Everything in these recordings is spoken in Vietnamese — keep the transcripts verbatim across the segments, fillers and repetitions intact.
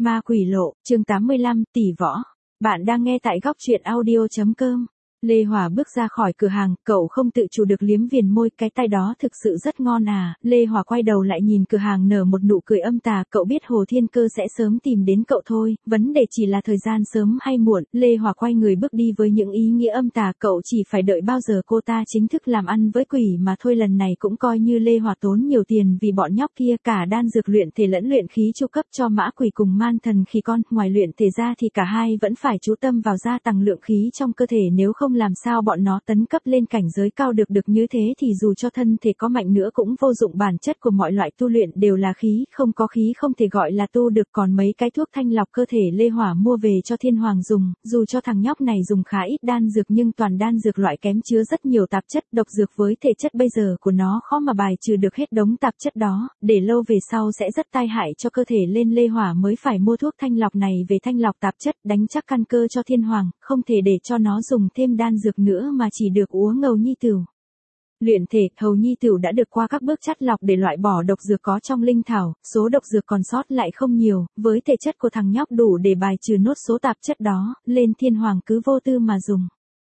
Ma quỷ lộ, chương tám mươi lăm, tỷ võ. Bạn đang nghe tại góc truyện audio chấm com. Lê Hòa bước ra khỏi cửa hàng, cậu không tự chủ được liếm viền môi, cái tay đó thực sự rất ngon à. Lê Hòa quay đầu lại nhìn cửa hàng nở một nụ cười âm tà, cậu biết Hồ Thiên Cơ sẽ sớm tìm đến cậu thôi, vấn đề chỉ là thời gian sớm hay muộn. Lê Hòa quay người bước đi với những ý nghĩa âm tà, cậu chỉ phải đợi bao giờ cô ta chính thức làm ăn với quỷ mà thôi. Lần này cũng coi như Lê Hòa tốn nhiều tiền vì bọn nhóc kia, cả đan dược luyện thể lẫn luyện khí chu cấp cho mã quỷ cùng man thần khỉ con, ngoài luyện thể ra thì cả hai vẫn phải chú tâm vào gia tăng lượng khí trong cơ thể, nếu không làm sao bọn nó tấn cấp lên cảnh giới cao được được như thế thì dù cho thân thể có mạnh nữa cũng vô dụng. Bản chất của mọi loại tu luyện đều là khí, không có khí không thể gọi là tu được. Còn mấy cái thuốc thanh lọc cơ thể Lê Hỏa mua về cho Thiên Hoàng dùng, dù cho thằng nhóc này dùng khá ít đan dược nhưng toàn đan dược loại kém chứa rất nhiều tạp chất độc dược, với thể chất bây giờ của nó khó mà bài trừ được hết đống tạp chất đó, để lâu về sau sẽ rất tai hại cho cơ thể. Lên Lê Hỏa mới phải mua thuốc thanh lọc này về thanh lọc tạp chất, đánh chắc căn cơ cho Thiên Hoàng, không thể để cho nó dùng thêm đan dược nữa mà chỉ được uống ngầu nhi tửu. Luyện thể, hầu nhi tửu đã được qua các bước chắt lọc để loại bỏ độc dược có trong linh thảo, số độc dược còn sót lại không nhiều, với thể chất của thằng nhóc đủ để bài trừ nốt số tạp chất đó. Lên Thiên Hoàng cứ vô tư mà dùng.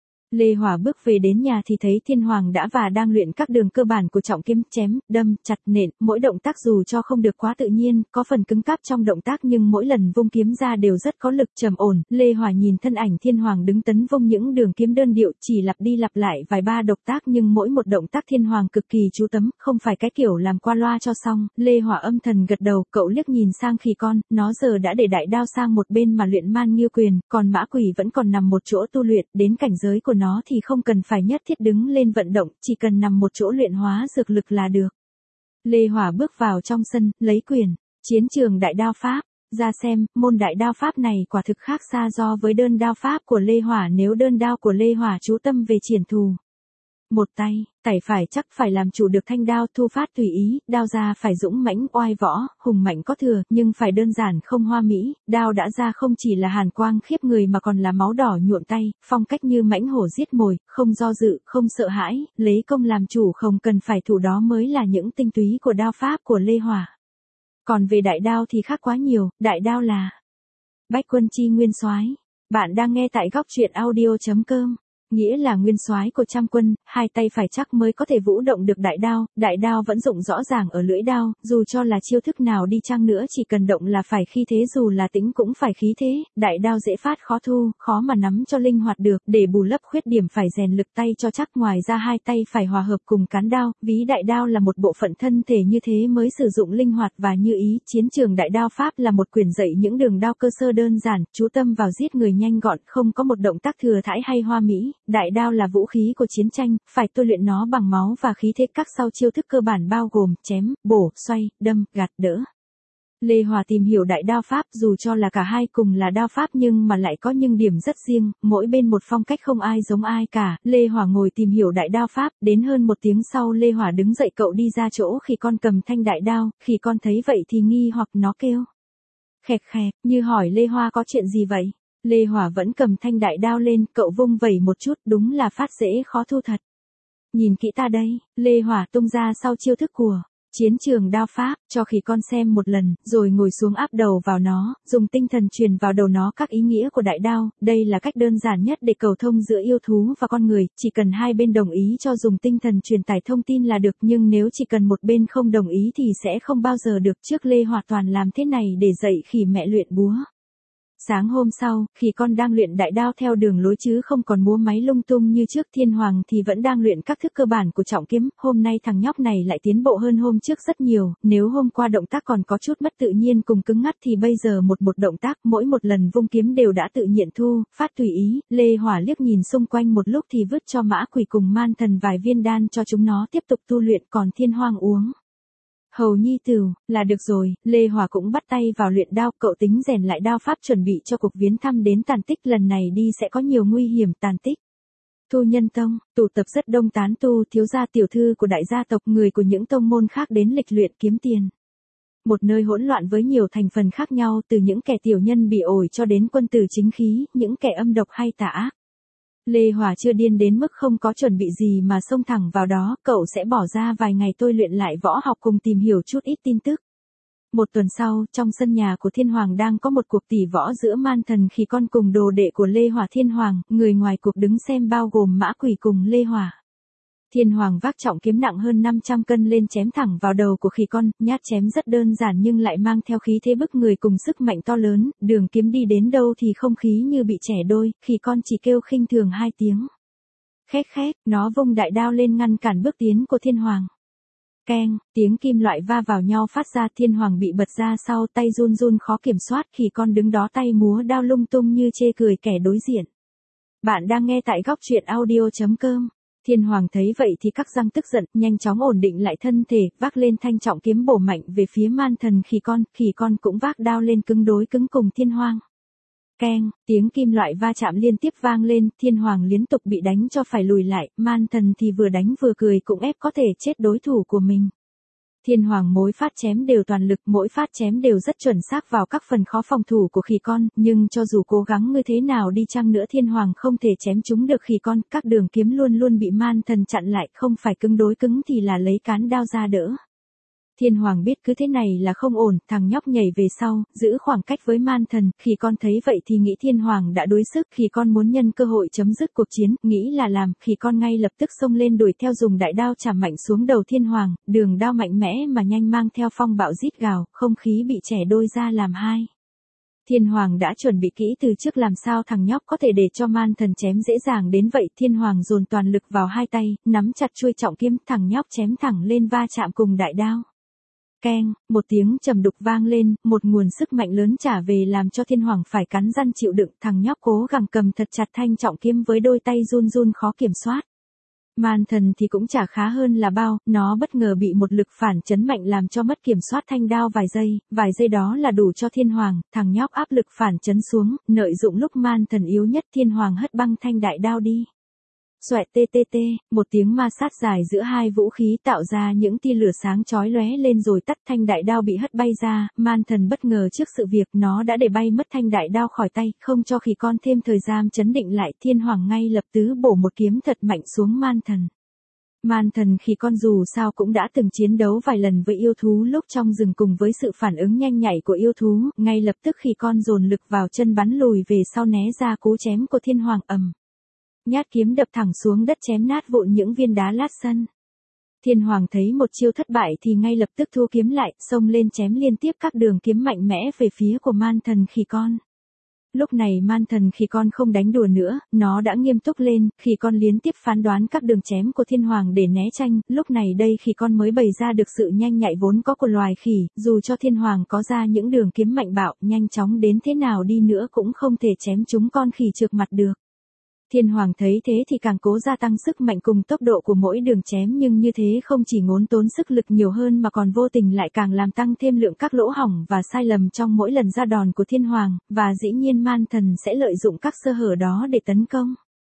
Lê Hòa bước về đến nhà thì thấy Thiên Hoàng đã và đang luyện các đường cơ bản của trọng kiếm, chém, đâm, chặt, nện, mỗi động tác dù cho không được quá tự nhiên, có phần cứng cáp trong động tác nhưng mỗi lần vung kiếm ra đều rất có lực, trầm ổn. Lê Hòa nhìn thân ảnh Thiên Hoàng đứng tấn vung những đường kiếm đơn điệu, chỉ lặp đi lặp lại vài ba động tác nhưng mỗi một động tác Thiên Hoàng cực kỳ chú tâm, không phải cái kiểu làm qua loa cho xong. Lê Hòa âm thầm gật đầu, cậu liếc nhìn sang khỉ con, nó giờ đã để đại đao sang một bên mà luyện man nghiêu quyền, còn mã quỷ vẫn còn nằm một chỗ tu luyện, đến cảnh giới của nó thì không cần phải nhất thiết đứng lên vận động, chỉ cần nằm một chỗ luyện hóa dược lực là được. Lê Hòa bước vào trong sân, lấy quyền, chiến trường đại đao pháp, ra xem, môn đại đao pháp này quả thực khác xa so với đơn đao pháp của Lê Hòa. Nếu đơn đao của Lê Hòa chú tâm về triển thù, một tay, tẩy phải chắc phải làm chủ được thanh đao, thu phát tùy ý, đao ra phải dũng mãnh oai võ, hùng mạnh có thừa, nhưng phải đơn giản không hoa mỹ. Đao đã ra không chỉ là hàn quang khiếp người mà còn là máu đỏ nhuộm tay, phong cách như mãnh hổ giết mồi, không do dự, không sợ hãi, lấy công làm chủ, không cần phải thủ, đó mới là những tinh túy của đao pháp của Lê Hòa. Còn về đại đao thì khác quá nhiều, đại đao là bách quân chi nguyên soái. Bạn đang nghe tại góc truyện audio chấm com. Nghĩa là nguyên soái của trăm quân, hai tay phải chắc mới có thể vũ động được đại đao. Đại đao vẫn dụng rõ ràng ở lưỡi đao, dù cho là chiêu thức nào đi chăng nữa chỉ cần động là phải khí thế, dù là tĩnh cũng phải khí thế. Đại đao dễ phát khó thu, khó mà nắm cho linh hoạt được, để bù lấp khuyết điểm phải rèn lực tay cho chắc. Ngoài ra hai tay phải hòa hợp cùng cán đao, ví đại đao là một bộ phận thân thể, như thế mới sử dụng linh hoạt và như ý. Chiến trường đại đao pháp là một quyển dạy những đường đao cơ sơ đơn giản, chú tâm vào giết người nhanh gọn, không có một động tác thừa thãi hay hoa mỹ. Đại đao là vũ khí của chiến tranh, phải tu luyện nó bằng máu và khí thế. Các sau chiêu thức cơ bản bao gồm chém, bổ, xoay, đâm, gạt, đỡ. Lê Hòa tìm hiểu đại đao pháp, dù cho là cả hai cùng là đao pháp nhưng mà lại có những điểm rất riêng, mỗi bên một phong cách không ai giống ai cả. Lê Hòa ngồi tìm hiểu đại đao pháp, đến hơn một tiếng sau Lê Hòa đứng dậy, cậu đi ra chỗ khỉ con cầm thanh đại đao. Khỉ con thấy vậy thì nghi hoặc, nó kêu khẹt khẹt, như hỏi Lê Hòa có chuyện gì vậy. Lê Hòa vẫn cầm thanh đại đao lên, cậu vung vẩy một chút, đúng là phát dễ khó thu thật. Nhìn kỹ ta đây, Lê Hòa tung ra sau chiêu thức của chiến trường đao pháp, cho khỉ con xem một lần, rồi ngồi xuống áp đầu vào nó, dùng tinh thần truyền vào đầu nó các ý nghĩa của đại đao. Đây là cách đơn giản nhất để cầu thông giữa yêu thú và con người, chỉ cần hai bên đồng ý cho dùng tinh thần truyền tải thông tin là được, nhưng nếu chỉ cần một bên không đồng ý thì sẽ không bao giờ được. Trước Lê Hòa toàn làm thế này để dạy khỉ mẹ luyện búa. Sáng hôm sau, khi con đang luyện đại đao theo đường lối chứ không còn múa máy lung tung như trước. Thiên Hoàng thì vẫn đang luyện các thức cơ bản của trọng kiếm. Hôm nay thằng nhóc này lại tiến bộ hơn hôm trước rất nhiều, nếu hôm qua động tác còn có chút mất tự nhiên cùng cứng ngắc thì bây giờ một một động tác, mỗi một lần vung kiếm đều đã tự nhiên thu, phát tùy ý. Lê Hòa liếc nhìn xung quanh một lúc thì vứt cho mã quỷ cùng man thần vài viên đan cho chúng nó tiếp tục tu luyện, còn Thiên Hoàng uống hầu nhi tửu là được rồi. Lê Hòa cũng bắt tay vào luyện đao, cậu tính rèn lại đao pháp chuẩn bị cho cuộc viếng thăm đến Tàn Tích. Lần này đi sẽ có nhiều nguy hiểm. Tàn Tích, Thu Nhân Tông, tụ tập rất đông tán tu, thiếu gia tiểu thư của đại gia tộc, người của những tông môn khác đến lịch luyện kiếm tiền. Một nơi hỗn loạn với nhiều thành phần khác nhau, từ những kẻ tiểu nhân bị ổi cho đến quân tử chính khí, những kẻ âm độc hay tà ác. Lê Hòa chưa điên đến mức không có chuẩn bị gì mà xông thẳng vào đó, cậu sẽ bỏ ra vài ngày tôi luyện lại võ học cùng tìm hiểu chút ít tin tức. Một tuần sau, trong sân nhà của Thiên Hoàng đang có một cuộc tỷ võ giữa Man Thần Khỉ Con cùng đồ đệ của Lê Hỏa. Thiên Hoàng, người ngoài cuộc đứng xem bao gồm Mã Quỷ cùng Lê Hỏa. Thiên Hoàng vác trọng kiếm nặng hơn năm trăm cân lên chém thẳng vào đầu của Khỉ Con, nhát chém rất đơn giản nhưng lại mang theo khí thế bức người cùng sức mạnh to lớn, đường kiếm đi đến đâu thì không khí như bị chẻ đôi, Khỉ Con chỉ kêu khinh thường hai tiếng. Khét khét, nó vung đại đao lên ngăn cản bước tiến của Thiên Hoàng. Keng, tiếng kim loại va vào nhau phát ra. Thiên Hoàng bị bật ra sau, tay run run khó kiểm soát. Khỉ Con đứng đó tay múa đao lung tung như chê cười kẻ đối diện. Bạn đang nghe tại góc truyện audio chấm com. Thiên Hoàng thấy vậy thì cắc răng tức giận, nhanh chóng ổn định lại thân thể, vác lên thanh trọng kiếm bổ mạnh về phía Man Thần Khỉ Con. Khỉ Con cũng vác đao lên cứng đối cứng cùng Thiên Hoàng. Keng, tiếng kim loại va chạm liên tiếp vang lên, Thiên Hoàng liên tục bị đánh cho phải lùi lại, Man Thần thì vừa đánh vừa cười cũng ép có thể chết đối thủ của mình. Thiên Hoàng mỗi phát chém đều toàn lực, mỗi phát chém đều rất chuẩn xác vào các phần khó phòng thủ của Khỉ Con, nhưng cho dù cố gắng như thế nào đi chăng nữa Thiên Hoàng không thể chém trúng được Khỉ Con, các đường kiếm luôn luôn bị Man Thần chặn lại, không phải cứng đối cứng thì là lấy cán đao ra đỡ. Thiên Hoàng biết cứ thế này là không ổn, thằng nhóc nhảy về sau, giữ khoảng cách với Man Thần. Khỉ Con thấy vậy thì nghĩ Thiên Hoàng đã đuối sức, Khỉ Con muốn nhân cơ hội chấm dứt cuộc chiến, nghĩ là làm, Khỉ Con ngay lập tức xông lên đuổi theo dùng đại đao chạm mạnh xuống đầu Thiên Hoàng, đường đao mạnh mẽ mà nhanh mang theo phong bạo rít gào, không khí bị chẻ đôi ra làm hai. Thiên Hoàng đã chuẩn bị kỹ từ trước làm sao thằng nhóc có thể để cho Man Thần chém dễ dàng đến vậy. Thiên Hoàng dồn toàn lực vào hai tay, nắm chặt chuôi trọng kiếm, thằng nhóc chém thẳng lên va chạm cùng đại đao. Keng, một tiếng trầm đục vang lên, một nguồn sức mạnh lớn trả về làm cho Thiên Hoàng phải cắn răng chịu đựng, thằng nhóc cố gắng cầm thật chặt thanh trọng kiếm với đôi tay run run khó kiểm soát. Man Thần thì cũng chả khá hơn là bao, nó bất ngờ bị một lực phản chấn mạnh làm cho mất kiểm soát thanh đao vài giây, vài giây đó là đủ cho Thiên Hoàng, thằng nhóc áp lực phản chấn xuống, lợi dụng lúc Man Thần yếu nhất Thiên Hoàng hất băng thanh đại đao đi. Xoẹt tê tê tê, một tiếng ma sát dài giữa hai vũ khí tạo ra những tia lửa sáng chói lóe lên rồi tắt, thanh đại đao bị hất bay ra, Man Thần bất ngờ trước sự việc nó đã để bay mất thanh đại đao khỏi tay, không cho Khỉ Con thêm thời gian chấn định lại, Thiên Hoàng ngay lập tức bổ một kiếm thật mạnh xuống Man Thần. Man Thần Khỉ Con dù sao cũng đã từng chiến đấu vài lần với yêu thú lúc trong rừng, cùng với sự phản ứng nhanh nhạy của yêu thú, ngay lập tức Khỉ Con dồn lực vào chân bắn lùi về sau né ra cú chém của Thiên Hoàng ầm. Nhát kiếm đập thẳng xuống đất chém nát vụn những viên đá lát sân. Thiên Hoàng thấy một chiêu thất bại thì ngay lập tức thua kiếm lại, xông lên chém liên tiếp các đường kiếm mạnh mẽ về phía của Man Thần Khỉ Con. Lúc này Man Thần Khỉ Con không đánh đùa nữa, nó đã nghiêm túc lên, Khỉ Con liên tiếp phán đoán các đường chém của Thiên Hoàng để né tranh, lúc này đây Khỉ Con mới bày ra được sự nhanh nhạy vốn có của loài khỉ, dù cho Thiên Hoàng có ra những đường kiếm mạnh bạo, nhanh chóng đến thế nào đi nữa cũng không thể chém trúng con khỉ trượt mặt được. Thiên Hoàng thấy thế thì càng cố gia tăng sức mạnh cùng tốc độ của mỗi đường chém, nhưng như thế không chỉ ngốn tốn sức lực nhiều hơn mà còn vô tình lại càng làm tăng thêm lượng các lỗ hổng và sai lầm trong mỗi lần ra đòn của Thiên Hoàng, và dĩ nhiên Man Thần sẽ lợi dụng các sơ hở đó để tấn công.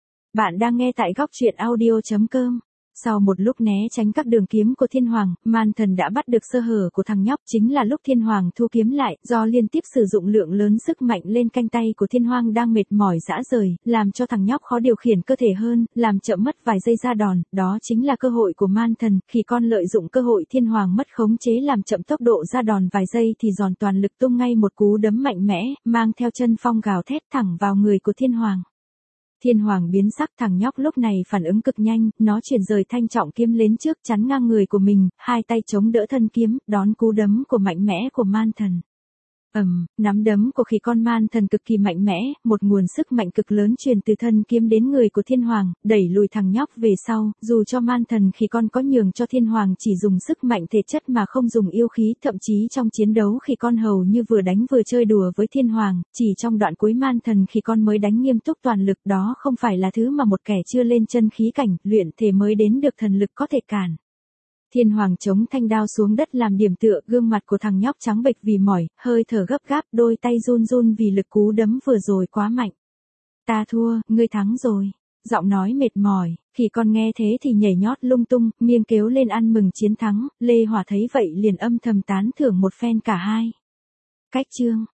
Bạn đang nghe tại góc truyện audio chấm com. Sau một lúc né tránh các đường kiếm của Thiên Hoàng, Man Thần đã bắt được sơ hở của thằng nhóc, chính là lúc Thiên Hoàng thu kiếm lại, do liên tiếp sử dụng lượng lớn sức mạnh lên cánh tay của Thiên Hoàng đang mệt mỏi rã rời, làm cho thằng nhóc khó điều khiển cơ thể hơn, làm chậm mất vài giây ra đòn, đó chính là cơ hội của Man Thần. Khỉ Con lợi dụng cơ hội Thiên Hoàng mất khống chế làm chậm tốc độ ra đòn vài giây thì giòn toàn lực tung ngay một cú đấm mạnh mẽ, mang theo chân phong gào thét thẳng vào người của Thiên Hoàng. Thiên Hoàng biến sắc, thằng nhóc lúc này phản ứng cực nhanh, nó chuyển rời thanh trọng kiếm lên trước chắn ngang người của mình, hai tay chống đỡ thân kiếm, đón cú đấm của mạnh mẽ của Man Thần. Ầm, um, nắm đấm của Khỉ Con Man Thần cực kỳ mạnh mẽ, một nguồn sức mạnh cực lớn truyền từ thân kiếm đến người của Thiên Hoàng, đẩy lùi thằng nhóc về sau, dù cho Man Thần Khỉ Con có nhường cho Thiên Hoàng chỉ dùng sức mạnh thể chất mà không dùng yêu khí, thậm chí trong chiến đấu Khỉ Con hầu như vừa đánh vừa chơi đùa với Thiên Hoàng, chỉ trong đoạn cuối Man Thần Khỉ Con mới đánh nghiêm túc toàn lực, đó không phải là thứ mà một kẻ chưa lên chân khí cảnh, luyện thể mới đến được thần lực có thể cản. Thiên Hoàng chống thanh đao xuống đất làm điểm tựa, gương mặt của thằng nhóc trắng bệch vì mỏi, hơi thở gấp gáp, đôi tay run run vì lực cú đấm vừa rồi quá mạnh. Ta thua, ngươi thắng rồi. Giọng nói mệt mỏi, Khỉ Con nghe thế thì nhảy nhót lung tung, miêng kêu lên ăn mừng chiến thắng, Lê Hỏa thấy vậy liền âm thầm tán thưởng một phen cả hai. Cách chương